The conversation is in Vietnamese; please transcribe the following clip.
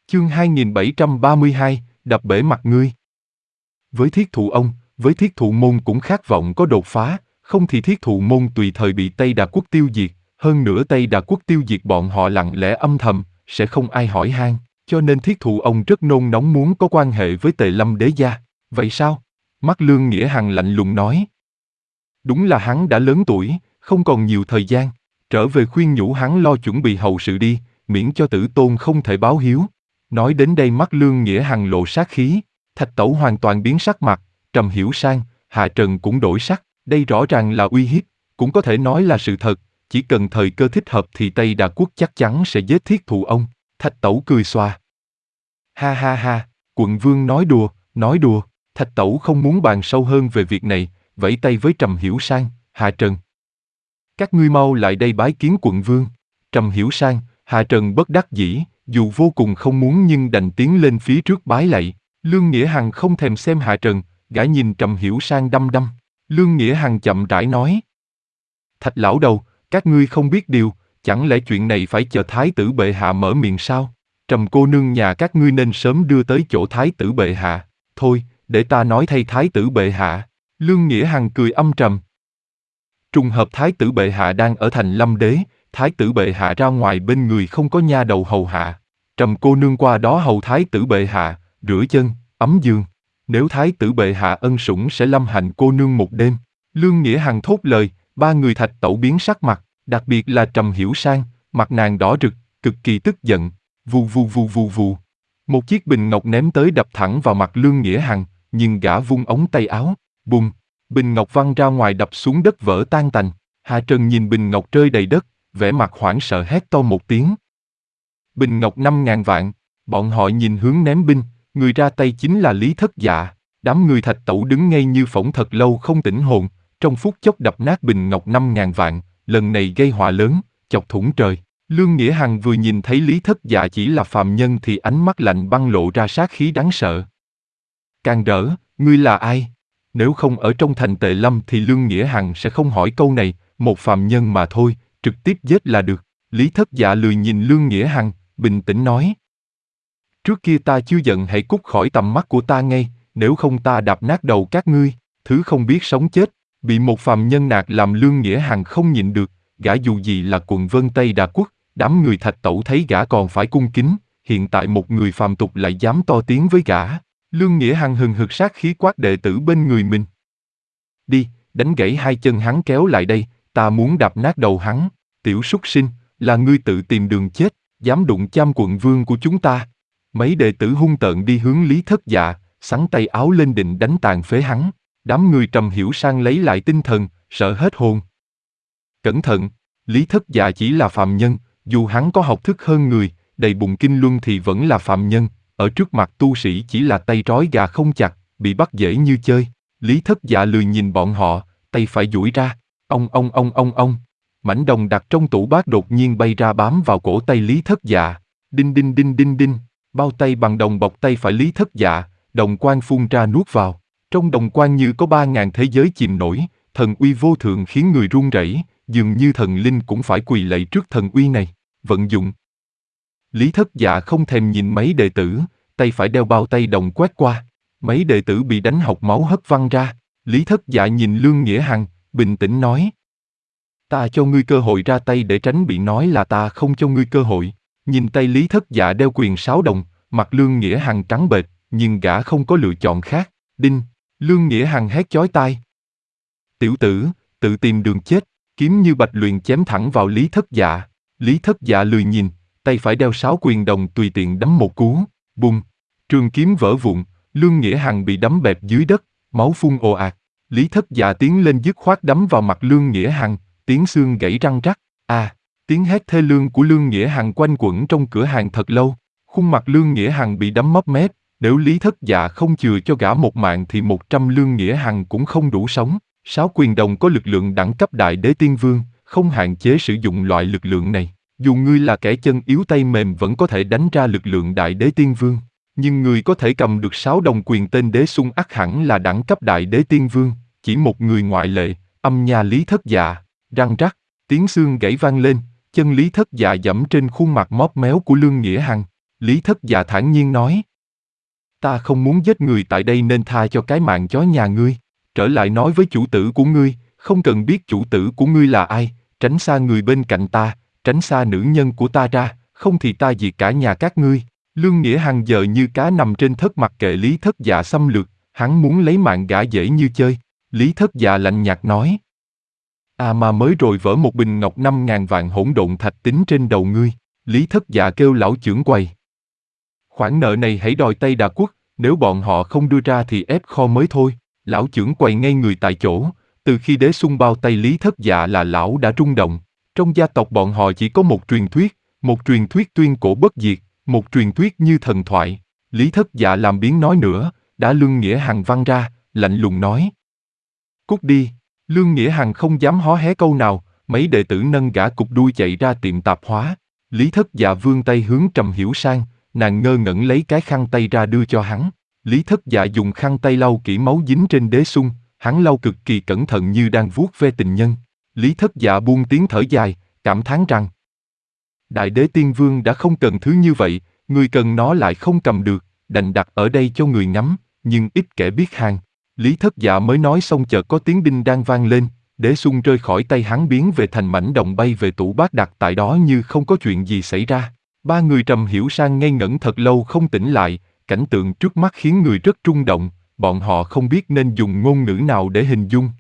Chương 2732, đập bể mặt ngươi. Với thiết thụ ông, với thiết thụ môn cũng khát vọng có đột phá, không thì thiết thụ môn tùy thời bị Tây Đà quốc tiêu diệt, hơn nữa Tây Đà quốc tiêu diệt bọn họ lặng lẽ âm thầm, sẽ không ai hỏi han, cho nên thiết thụ ông rất nôn nóng muốn có quan hệ với Tề Lâm đế gia. Vậy sao? Mắt Lương Nghĩa Hằng lạnh lùng nói. Đúng là hắn đã lớn tuổi, không còn nhiều thời gian, trở về khuyên nhủ hắn lo chuẩn bị hậu sự đi, miễn cho tử tôn không thể báo hiếu. Nói đến đây mắt Lương Nghĩa Hằng lộ sát khí, Thạch Tẩu hoàn toàn biến sắc mặt, Trầm Hiểu Sang, Hạ Trần cũng đổi sắc, đây rõ ràng là uy hiếp, cũng có thể nói là sự thật, chỉ cần thời cơ thích hợp thì Tây Đà quốc chắc chắn sẽ giết thiết thụ ông. Thạch Tẩu cười xòa. Ha ha ha, quận vương nói đùa, Thạch Tẩu không muốn bàn sâu hơn về việc này, vẫy tay với Trầm Hiểu Sang, Hạ Trần. Các ngươi mau lại đây bái kiến quận vương. Trầm Hiểu Sang, Hạ Trần bất đắc dĩ, dù vô cùng không muốn nhưng đành tiến lên phía trước bái lạy. Lương Nghĩa Hằng không thèm xem Hạ Trần, gã nhìn Trầm Hiểu Sang đăm đăm. Lương Nghĩa Hằng chậm rãi nói. Thạch lão đầu, các ngươi không biết điều, chẳng lẽ chuyện này phải chờ Thái tử bệ hạ mở miệng sao? Trầm cô nương nhà các ngươi nên sớm đưa tới chỗ Thái tử bệ hạ. Thôi, để ta nói thay Thái tử bệ hạ. Lương Nghĩa Hằng cười âm trầm. Trùng hợp Thái tử bệ hạ đang ở thành Lâm Đế, Thái tử bệ hạ ra ngoài bên người không có nha đầu hầu hạ. Trầm cô nương qua đó hầu Thái tử bệ hạ, rửa chân, ấm giường. Nếu Thái tử bệ hạ ân sủng sẽ lâm hạnh cô nương một đêm. Lương Nghĩa Hằng thốt lời, ba người Thạch Tẩu biến sắc mặt, đặc biệt là Trầm Hiểu Sang, mặt nàng đỏ rực, cực kỳ tức giận. Vù vù vù vù vù. Một chiếc bình ngọc ném tới đập thẳng vào mặt Lương Nghĩa Hằng, nhưng gã vung ống tay áo, bùng. Bình ngọc văng ra ngoài đập xuống đất vỡ tan tành. Hạ Trần nhìn bình ngọc rơi đầy đất, vẻ mặt hoảng sợ hét to một tiếng. Bình ngọc 5.000 vạn, bọn họ nhìn hướng ném binh, người ra tay chính là Lý Thất Dạ. Đám người Thạch Tẩu đứng ngây như phỗng thật lâu không tỉnh hồn, trong phút chốc đập nát bình ngọc 5.000 vạn, lần này gây họa lớn, chọc thủng trời. Lương Nghĩa Hằng vừa nhìn thấy Lý Thất Dạ chỉ là phàm nhân thì ánh mắt lạnh băng lộ ra sát khí đáng sợ. Càng rỡ, ngươi là ai? Nếu không ở trong thành Tề Lâm thì Lương Nghĩa Hằng sẽ không hỏi câu này, một phàm nhân mà thôi, trực tiếp giết là được. Lý Thất Dạ lười nhìn Lương Nghĩa Hằng, bình tĩnh nói. Trước kia ta chưa giận hãy cút khỏi tầm mắt của ta ngay, nếu không ta đạp nát đầu các ngươi, thứ không biết sống chết, bị một phàm nhân nạt làm Lương Nghĩa Hằng không nhịn được, gã dù gì là quận Vân Tây Đà Quốc, đám người Thạch Tẩu thấy gã còn phải cung kính, hiện tại một người phàm tục lại dám to tiếng với gã. Lương Nghĩa Hằng hừng hực sát khí quát đệ tử bên người mình. Đi, đánh gãy hai chân hắn kéo lại đây, ta muốn đạp nát đầu hắn. Tiểu súc sinh, là ngươi tự tìm đường chết, dám đụng chạm quận vương của chúng ta. Mấy đệ tử hung tợn đi hướng Lý Thất Dạ, xắn tay áo lên định đánh tàn phế hắn. Đám người Trầm Hiểu Sang lấy lại tinh thần, sợ hết hồn. Cẩn thận, Lý Thất Dạ chỉ là phàm nhân, dù hắn có học thức hơn người, đầy bụng kinh luân thì vẫn là phàm nhân. Ở trước mặt tu sĩ chỉ là tay trói gà không chặt, bị bắt dễ như chơi. Lý Thất Dạ lười nhìn bọn họ, tay phải duỗi ra, ông. Mảnh đồng đặt trong tủ bát đột nhiên bay ra bám vào cổ tay Lý Thất Dạ. Đinh đinh đinh đinh đinh, bao tay bằng đồng bọc tay phải Lý Thất Dạ, đồng quang phun ra nuốt vào. Trong đồng quang như có 3.000 thế giới chìm nổi, thần uy vô thượng khiến người run rẩy, dường như thần linh cũng phải quỳ lạy trước thần uy này. Vận dụng. Lý Thất Dạ không thèm nhìn mấy đệ tử, tay phải đeo bao tay đồng quét qua. Mấy đệ tử bị đánh hộc máu hất văng ra. Lý Thất Dạ nhìn Lương Nghĩa Hằng, bình tĩnh nói. Ta cho ngươi cơ hội ra tay để tránh bị nói là ta không cho ngươi cơ hội. Nhìn tay Lý Thất Dạ đeo quyền 6 đồng, mặt Lương Nghĩa Hằng trắng bệch, nhưng gã không có lựa chọn khác. Đinh, Lương Nghĩa Hằng hét chói tai. Tiểu tử, tự tìm đường chết, kiếm như bạch luyện chém thẳng vào Lý Thất Dạ. Lý Thất Dạ lười nhìn, tay phải đeo 6 quyền đồng tùy tiện đấm một cú, bùng, trường kiếm vỡ vụn, Lương Nghĩa Hằng bị đấm bẹp dưới đất, máu phun ồ ạt. Lý Thất Dạ tiến lên dứt khoát đấm vào mặt Lương Nghĩa Hằng, tiếng xương gãy răng rắc. Tiếng hét thê lương của Lương Nghĩa Hằng quanh quẩn trong cửa hàng thật lâu. Khuôn mặt Lương Nghĩa Hằng bị đấm móp mép, nếu Lý Thất Dạ không chừa cho gã một mạng thì 100 Lương Nghĩa Hằng cũng không đủ sống. 6 quyền đồng có lực lượng đẳng cấp Đại Đế Tiên Vương, không hạn chế sử dụng loại lực lượng này. Dù ngươi là kẻ chân yếu tay mềm vẫn có thể đánh ra lực lượng Đại Đế Tiên Vương. Nhưng người có thể cầm được 6 đồng quyền tên Đế Xung ắt hẳn là đẳng cấp Đại Đế Tiên Vương, chỉ một người ngoại lệ, âm nha Lý Thất Dạ. Răng rắc, tiếng xương gãy vang lên, chân Lý Thất Dạ giẫm trên khuôn mặt móp méo của Lương Nghĩa Hằng. Lý Thất Dạ thản nhiên nói. Ta không muốn giết người tại đây nên tha cho cái mạng chó nhà ngươi. Trở lại nói với chủ tử của ngươi, không cần biết chủ tử của ngươi là ai, tránh xa người bên cạnh ta, tránh xa nữ nhân của ta ra, không thì ta diệt cả nhà các ngươi. Lương Nghĩa Hằng giờ như cá nằm trên thớt mặc kệ Lý Thất Dạ xâm lược, hắn muốn lấy mạng gã dễ như chơi. Lý Thất Dạ lạnh nhạt nói. À mà mới rồi vỡ một bình ngọc 5.000 vạn hỗn độn thạch tính trên đầu ngươi. Lý Thất Dạ kêu lão trưởng quầy. Khoản nợ này hãy đòi Tây Đà Quốc, nếu bọn họ không đưa ra thì ép kho mới thôi. Lão trưởng quầy ngay người tại chỗ, từ khi đế xung bao tay Lý Thất Dạ là lão đã rung động. Trong gia tộc bọn họ chỉ có một truyền thuyết tuyên cổ bất diệt, một truyền thuyết như thần thoại. Lý Thất Dạ làm biếng nói nữa, đã Lương Nghĩa Hằng văng ra, lạnh lùng nói. Cút đi. Lương Nghĩa Hằng không dám hó hé câu nào, mấy đệ tử nâng gã cục đuôi chạy ra tiệm tạp hóa. Lý Thất Dạ vươn tay hướng Trầm Hiểu Sang, nàng ngơ ngẩn lấy cái khăn tay ra đưa cho hắn. Lý Thất Dạ dùng khăn tay lau kỹ máu dính trên đế xung, hắn lau cực kỳ cẩn thận như đang vuốt ve tình nhân. Lý Thất Dạ buông tiếng thở dài, cảm thán rằng Đại Đế Tiên Vương đã không cần thứ như vậy, người cần nó lại không cầm được, đành đặt ở đây cho người ngắm, nhưng ít kẻ biết hàng. Lý Thất Dạ mới nói xong chợt có tiếng đinh đang vang lên, đế xung rơi khỏi tay hắn biến về thành mảnh đồng bay về tủ bát đặt tại đó như không có chuyện gì xảy ra. Ba người Trầm Hiểu Sang ngây ngẩn thật lâu không tỉnh lại, cảnh tượng trước mắt khiến người rất rung động, bọn họ không biết nên dùng ngôn ngữ nào để hình dung,